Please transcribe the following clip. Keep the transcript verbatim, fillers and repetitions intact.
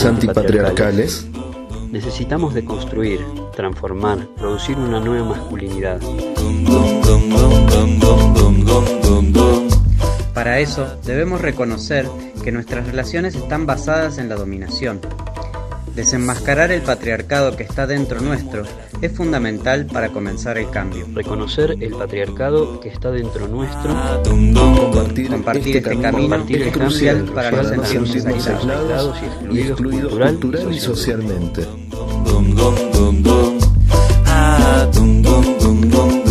relaciones antipatriarcales, necesitamos deconstruir, transformar, producir una nueva masculinidad. Para eso, debemos reconocer que nuestras relaciones están basadas en la dominación. Desenmascarar el patriarcado que está dentro nuestro es fundamental para comenzar el cambio. Reconocer el patriarcado que está dentro nuestro, compartir, compartir este, este camino, compartir es el crucial cambio para no sentirnos sentirnos aislados y excluidos cultural, cultural y socialmente. socialmente.